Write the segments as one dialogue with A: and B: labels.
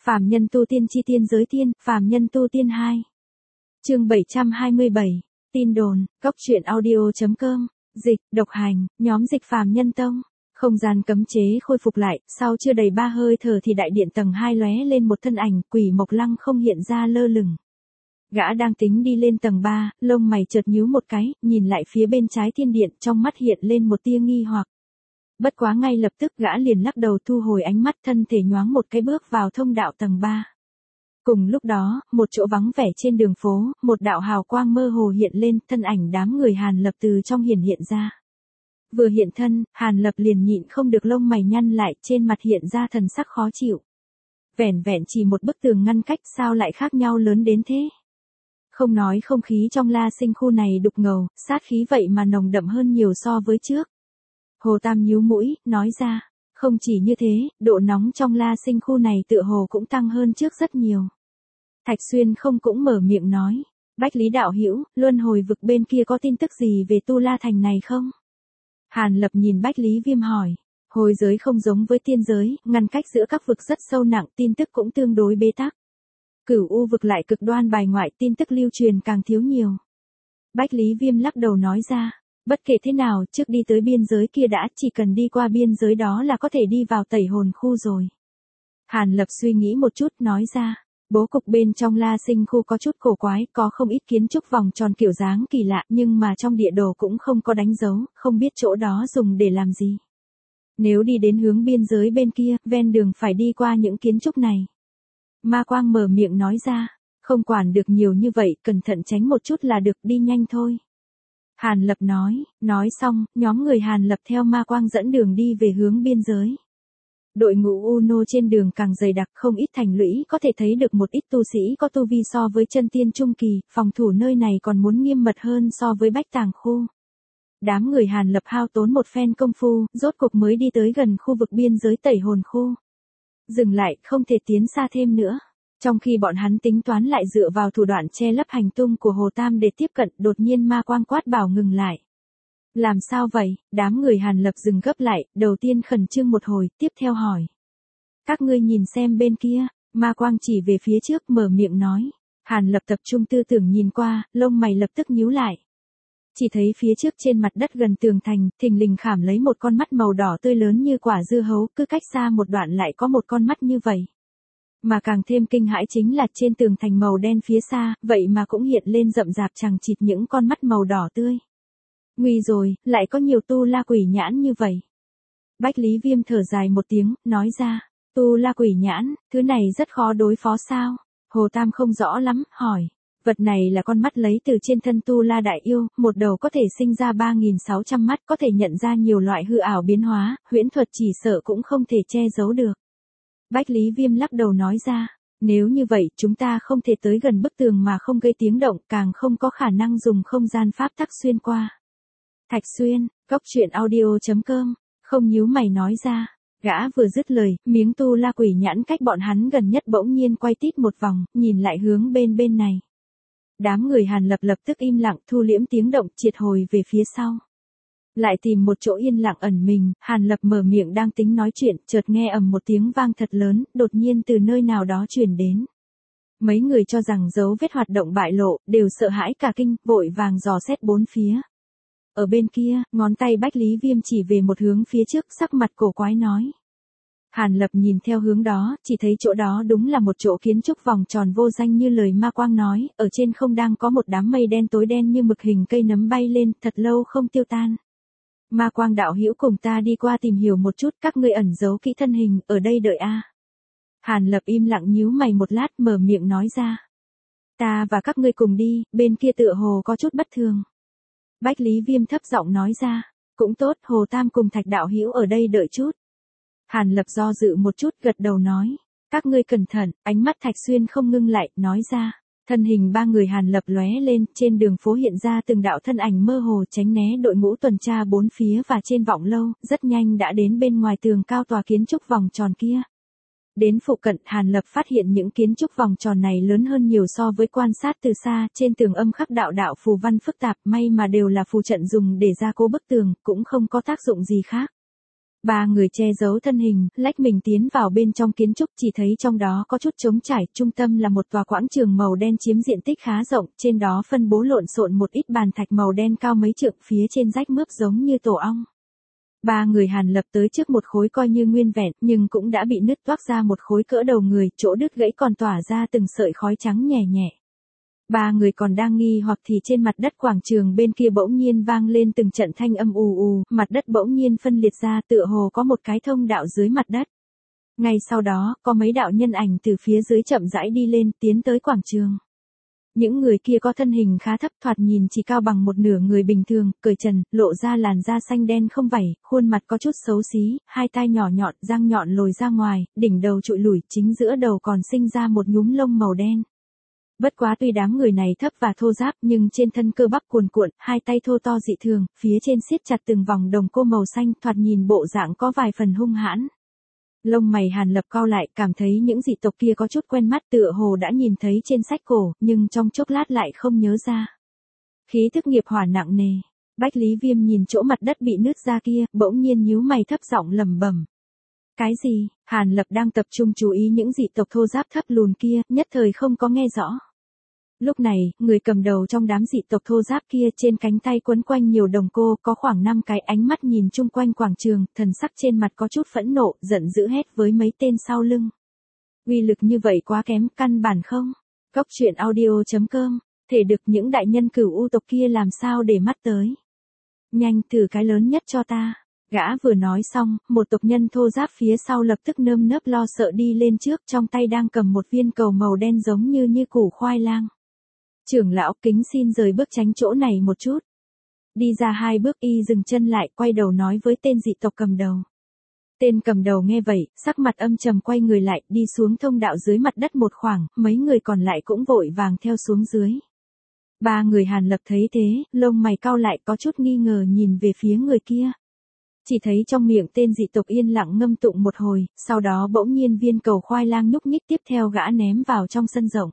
A: Phàm nhân tu tiên chi tiên giới tiên, phàm nhân tu tiên 2. Chương 727, tin đồn, góc truyện audio.com, dịch, độc hành, nhóm dịch phàm nhân tông. Không gian cấm chế khôi phục lại, sau chưa đầy 3 hơi thở thì đại điện tầng 2 lóe lên một thân ảnh, Quỷ Mộc Lăng không hiện ra lơ lửng. Gã đang tính đi lên tầng 3, lông mày chợt nhíu một cái, nhìn lại phía bên trái thiên điện, trong mắt hiện lên một tia nghi hoặc. Bất quá ngay lập tức gã liền lắc đầu thu hồi ánh mắt, thân thể nhoáng một cái bước vào thông đạo tầng 3. Cùng lúc đó, một chỗ vắng vẻ trên đường phố, một đạo hào quang mơ hồ hiện lên, thân ảnh đám người Hàn Lập từ trong hiện ra. Vừa hiện thân, Hàn Lập liền nhịn không được lông mày nhăn lại, trên mặt hiện ra thần sắc khó chịu. Vẻn vẹn chỉ một bức tường ngăn cách sao lại khác nhau lớn đến thế? Không nói không khí trong La Sinh khu này đục ngầu, sát khí vậy mà nồng đậm hơn nhiều so với trước. Hồ Tam nhíu mũi, nói ra, không chỉ như thế, độ nóng trong La Sinh khu này tựa hồ cũng tăng hơn trước rất nhiều. Thạch Xuyên không cũng mở miệng nói, Bách Lý đạo hữu, luân hồi vực bên kia có tin tức gì về Tu La Thành này không? Hàn Lập nhìn Bách Lý Viêm hỏi, hồi giới không giống với tiên giới, ngăn cách giữa các vực rất sâu nặng, tin tức cũng tương đối bế tắc. Cửu U vực lại cực đoan bài ngoại, tin tức lưu truyền càng thiếu nhiều. Bách Lý Viêm lắc đầu nói ra, bất kể thế nào, trước đi tới biên giới kia đã, chỉ cần đi qua biên giới đó là có thể đi vào Tẩy Hồn khu rồi. Hàn Lập suy nghĩ một chút, nói ra, bố cục bên trong La Sinh khu có chút cổ quái, có không ít kiến trúc vòng tròn kiểu dáng kỳ lạ, nhưng mà trong địa đồ cũng không có đánh dấu, không biết chỗ đó dùng để làm gì. Nếu đi đến hướng biên giới bên kia, ven đường phải đi qua những kiến trúc này. Ma Quang mở miệng nói ra, không quản được nhiều như vậy, cẩn thận tránh một chút là được, đi nhanh thôi. Hàn Lập nói xong, nhóm người Hàn Lập theo Ma Quang dẫn đường đi về hướng biên giới. Đội ngũ Uno trên đường càng dày đặc, không ít thành lũy có thể thấy được một ít tu sĩ có tu vi so với chân tiên trung kỳ, phòng thủ nơi này còn muốn nghiêm mật hơn so với Bách Tàng khu. Đám người Hàn Lập hao tốn một phen công phu, rốt cục mới đi tới gần khu vực biên giới Tẩy Hồn khu. Dừng lại, không thể tiến xa thêm nữa. Trong khi bọn hắn tính toán lại dựa vào thủ đoạn che lấp hành tung của Hồ Tam để tiếp cận, đột nhiên Ma Quang quát bảo ngừng lại. Làm sao vậy? Đám người Hàn Lập dừng gấp lại, đầu tiên khẩn trương một hồi, tiếp theo hỏi. Các ngươi nhìn xem bên kia, Ma Quang chỉ về phía trước mở miệng nói. Hàn Lập tập trung tư tưởng nhìn qua, lông mày lập tức nhíu lại. Chỉ thấy phía trước trên mặt đất gần tường thành, thình lình khảm lấy một con mắt màu đỏ tươi lớn như quả dưa hấu, cứ cách xa một đoạn lại có một con mắt như vậy. Mà càng thêm kinh hãi chính là trên tường thành màu đen phía xa, vậy mà cũng hiện lên rậm rạp chằng chịt những con mắt màu đỏ tươi. Nguy rồi, lại có nhiều tu la quỷ nhãn như vậy. Bách Lý Viêm thở dài một tiếng, nói ra, tu la quỷ nhãn, thứ này rất khó đối phó sao? Hồ Tam không rõ lắm, hỏi. Vật này là con mắt lấy từ trên thân tu la đại yêu, một đầu có thể sinh ra 3.600 mắt, có thể nhận ra nhiều loại hư ảo biến hóa, huyễn thuật chỉ sợ cũng không thể che giấu được. Bách Lý Viêm lắc đầu nói ra, nếu như vậy chúng ta không thể tới gần bức tường mà không gây tiếng động, càng không có khả năng dùng không gian pháp tắc xuyên qua. Thạch Xuyên, góc truyện audio.com, không nhíu mày nói ra, gã vừa dứt lời, miếng tu la quỷ nhãn cách bọn hắn gần nhất bỗng nhiên quay tít một vòng, nhìn lại hướng bên này. Đám người Hàn Lập lập tức im lặng, thu liễm tiếng động, triệt hồi về phía sau. Lại tìm một chỗ yên lặng ẩn mình, Hàn Lập mở miệng đang tính nói chuyện, chợt nghe ầm một tiếng vang thật lớn, đột nhiên từ nơi nào đó truyền đến. Mấy người cho rằng dấu vết hoạt động bại lộ, đều sợ hãi cả kinh, vội vàng dò xét bốn phía. Ở bên kia, ngón tay Bách Lý Viêm chỉ về một hướng phía trước, sắc mặt cổ quái nói. Hàn Lập nhìn theo hướng đó, chỉ thấy chỗ đó đúng là một chỗ kiến trúc vòng tròn vô danh như lời Ma Quang nói, ở trên không đang có một đám mây đen tối đen như mực hình cây nấm bay lên, thật lâu không tiêu tan. Ma Quang đạo hữu cùng ta đi qua tìm hiểu một chút, các ngươi ẩn giấu kỹ thân hình, ở đây đợi a. Hàn Lập im lặng nhíu mày một lát, mở miệng nói ra. Ta và các ngươi cùng đi, bên kia tựa hồ có chút bất thường. Bách Lý Viêm thấp giọng nói ra, cũng tốt, Hồ Tam cùng Thạch đạo hữu ở đây đợi chút. Hàn Lập do dự một chút, gật đầu nói, các ngươi cẩn thận, ánh mắt Thạch Xuyên không ngưng lại, nói ra. Thân hình ba người Hàn Lập lóe lên, trên đường phố hiện ra từng đạo thân ảnh mơ hồ tránh né đội ngũ tuần tra bốn phía và trên vọng lâu, rất nhanh đã đến bên ngoài tường cao tòa kiến trúc vòng tròn kia. Đến phụ cận, Hàn Lập phát hiện những kiến trúc vòng tròn này lớn hơn nhiều so với quan sát từ xa, trên tường âm khắc đạo đạo phù văn phức tạp, may mà đều là phù trận dùng để gia cố bức tường, cũng không có tác dụng gì khác. Ba người che giấu thân hình, lách mình tiến vào bên trong kiến trúc, chỉ thấy trong đó có chút trống trải, trung tâm là một tòa quảng trường màu đen chiếm diện tích khá rộng, trên đó phân bố lộn xộn một ít bàn thạch màu đen cao mấy trượng, phía trên rách mướp giống như tổ ong. Ba người Hàn Lập tới trước một khối coi như nguyên vẹn, nhưng cũng đã bị nứt toác ra một khối cỡ đầu người, chỗ đứt gãy còn tỏa ra từng sợi khói trắng nhẹ nhẹ. Ba người còn đang nghi hoặc thì trên mặt đất quảng trường bên kia bỗng nhiên vang lên từng trận thanh âm ù ù, mặt đất bỗng nhiên phân liệt ra, tựa hồ có một cái thông đạo dưới mặt đất. Ngay sau đó, có mấy đạo nhân ảnh từ phía dưới chậm rãi đi lên, tiến tới quảng trường. Những người kia có thân hình khá thấp, thoạt nhìn chỉ cao bằng một nửa người bình thường, cởi trần, lộ ra làn da xanh đen không vảy, khuôn mặt có chút xấu xí, hai tai nhỏ nhọn, răng nhọn lồi ra ngoài, đỉnh đầu trụi lủi, chính giữa đầu còn sinh ra một nhúm lông màu đen. Bất quá tuy đám người này thấp và thô ráp nhưng trên thân cơ bắp cuồn cuộn, hai tay thô to dị thường, phía trên siết chặt từng vòng đồng cô màu xanh, thoạt nhìn bộ dạng có vài phần hung hãn. Lông mày Hàn Lập cau lại, cảm thấy những dị tộc kia có chút quen mắt, tựa hồ đã nhìn thấy trên sách cổ, nhưng trong chốc lát lại không nhớ ra. Khí thức nghiệp hỏa nặng nề. Bách Lý Viêm nhìn chỗ mặt đất bị nứt ra kia, bỗng nhiên nhíu mày thấp giọng lẩm bẩm. Cái gì? Hàn Lập đang tập trung chú ý những dị tộc thô ráp thấp lùn kia, nhất thời không có nghe rõ. Lúc này, người cầm đầu trong đám dị tộc thô ráp kia trên cánh tay quấn quanh nhiều đồng cô, có khoảng 5 cái, ánh mắt nhìn chung quanh quảng trường, thần sắc trên mặt có chút phẫn nộ, giận dữ hét với mấy tên sau lưng. Uy lực như vậy quá kém, căn bản không. Cốc truyện audio.com, thể được những đại nhân cửu u tộc kia làm sao để mắt tới. Nhanh thử cái lớn nhất cho ta. Gã vừa nói xong, một tộc nhân thô ráp phía sau lập tức nơm nớp lo sợ đi lên trước, trong tay đang cầm một viên cầu màu đen giống như củ khoai lang. Trưởng lão kính xin rời bước tránh chỗ này một chút. Đi ra 2 bước y dừng chân lại, quay đầu nói với tên dị tộc cầm đầu. Tên cầm đầu nghe vậy, sắc mặt âm trầm quay người lại, đi xuống thông đạo dưới mặt đất một khoảng, mấy người còn lại cũng vội vàng theo xuống dưới. Ba người Hàn Lập thấy thế, lông mày cau lại, có chút nghi ngờ nhìn về phía người kia. Chỉ thấy trong miệng tên dị tộc yên lặng ngâm tụng một hồi, sau đó bỗng nhiên viên cầu khoai lang nhúc nhích, tiếp theo gã ném vào trong sân rộng.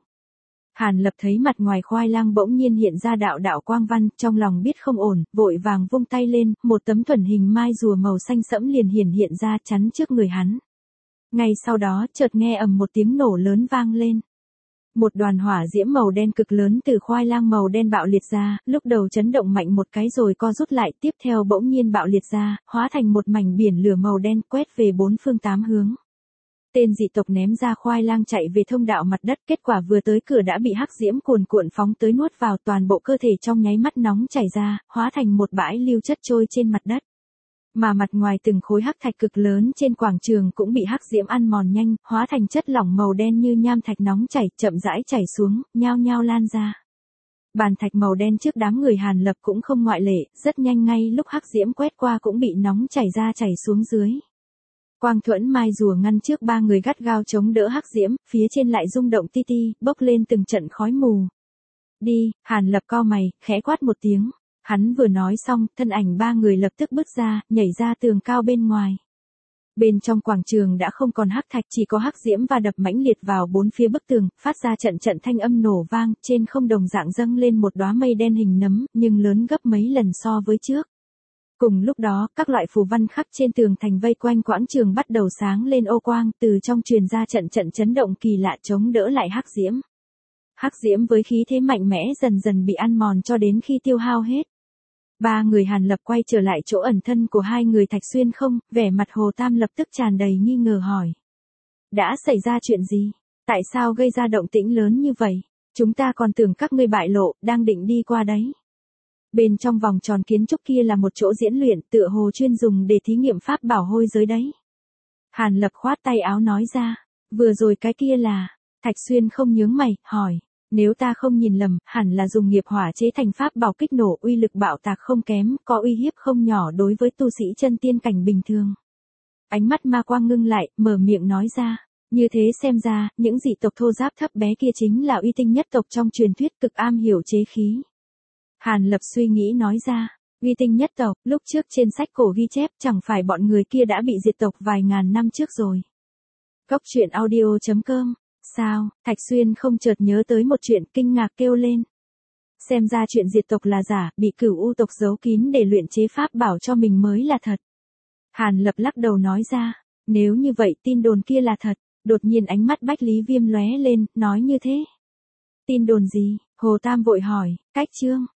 A: Hàn Lập thấy mặt ngoài khoai lang bỗng nhiên hiện ra đạo đạo quang văn, trong lòng biết không ổn, vội vàng vung tay lên, một tấm thuần hình mai rùa màu xanh sẫm liền hiện ra chắn trước người hắn. Ngay sau đó, chợt nghe ầm một tiếng nổ lớn vang lên. Một đoàn hỏa diễm màu đen cực lớn từ khoai lang màu đen bạo liệt ra, lúc đầu chấn động mạnh một cái rồi co rút lại, tiếp theo bỗng nhiên bạo liệt ra, hóa thành một mảnh biển lửa màu đen quét về 4 phương 8 hướng. Tên dị tộc ném ra khoai lang chạy về thông đạo mặt đất, kết quả vừa tới cửa đã bị hắc diễm cuồn cuộn phóng tới nuốt vào, toàn bộ cơ thể trong nháy mắt nóng chảy ra, hóa thành một bãi lưu chất trôi trên mặt đất. Mà mặt ngoài từng khối hắc thạch cực lớn trên quảng trường cũng bị hắc diễm ăn mòn nhanh, hóa thành chất lỏng màu đen như nham thạch nóng chảy, chậm rãi chảy xuống, nhao nhao lan ra. Bàn thạch màu đen trước đám người Hàn Lập cũng không ngoại lệ, rất nhanh ngay lúc hắc diễm quét qua cũng bị nóng chảy ra chảy xuống dưới. Quang thuẫn mai rùa ngăn trước ba người gắt gao chống đỡ hắc diễm, phía trên lại rung động ti ti, bốc lên từng trận khói mù. Đi, Hàn Lập cau mày, khẽ quát một tiếng. Hắn vừa nói xong, thân ảnh ba người lập tức bước ra, nhảy ra tường cao bên ngoài. Bên trong quảng trường đã không còn hắc thạch, chỉ có hắc diễm và đập mãnh liệt vào 4 phía bức tường, phát ra trận trận thanh âm nổ vang, trên không đồng dạng dâng lên một đóa mây đen hình nấm, nhưng lớn gấp mấy lần so với trước. Cùng lúc đó, các loại phù văn khắc trên tường thành vây quanh quảng trường bắt đầu sáng lên ô quang, từ trong truyền ra trận trận chấn động kỳ lạ chống đỡ lại hắc diễm. Hắc diễm với khí thế mạnh mẽ dần dần bị ăn mòn cho đến khi tiêu hao hết. Ba người Hàn Lập quay trở lại chỗ ẩn thân của hai người Thạch Xuyên không, vẻ mặt Hồ Tam lập tức tràn đầy nghi ngờ hỏi. Đã xảy ra chuyện gì? Tại sao gây ra động tĩnh lớn như vậy? Chúng ta còn tưởng các ngươi bại lộ, đang định đi qua đấy. Bên trong vòng tròn kiến trúc kia là một chỗ diễn luyện, tựa hồ chuyên dùng để thí nghiệm pháp bảo hôi giới đấy. Hàn Lập khoát tay áo nói ra, vừa rồi cái kia là, Thạch Xuyên không nhướng mày, hỏi. Nếu ta không nhìn lầm, hẳn là dùng nghiệp hỏa chế thành pháp bảo kích nổ, uy lực bạo tạc không kém, có uy hiếp không nhỏ đối với tu sĩ chân tiên cảnh bình thường. Ánh mắt ma quang ngưng lại, mở miệng nói ra. Như thế xem ra, những dị tộc thô ráp thấp bé kia chính là uy tinh nhất tộc trong truyền thuyết, cực am hiểu chế khí. Hàn Lập suy nghĩ nói ra, uy tinh nhất tộc, lúc trước trên sách cổ ghi chép, chẳng phải bọn người kia đã bị diệt tộc vài ngàn năm trước rồi. Cốc truyện audio.com. Sao? Thạch Xuyên không chợt nhớ tới một chuyện, kinh ngạc kêu lên. Xem ra chuyện diệt tộc là giả, bị cửu u tộc giấu kín để luyện chế pháp bảo cho mình mới là thật. Hàn Lập lắc đầu nói ra, nếu như vậy tin đồn kia là thật. Đột nhiên ánh mắt Bách Lý Viêm lóe lên, nói như thế. Tin đồn gì? Hồ Tam vội hỏi, cách chương.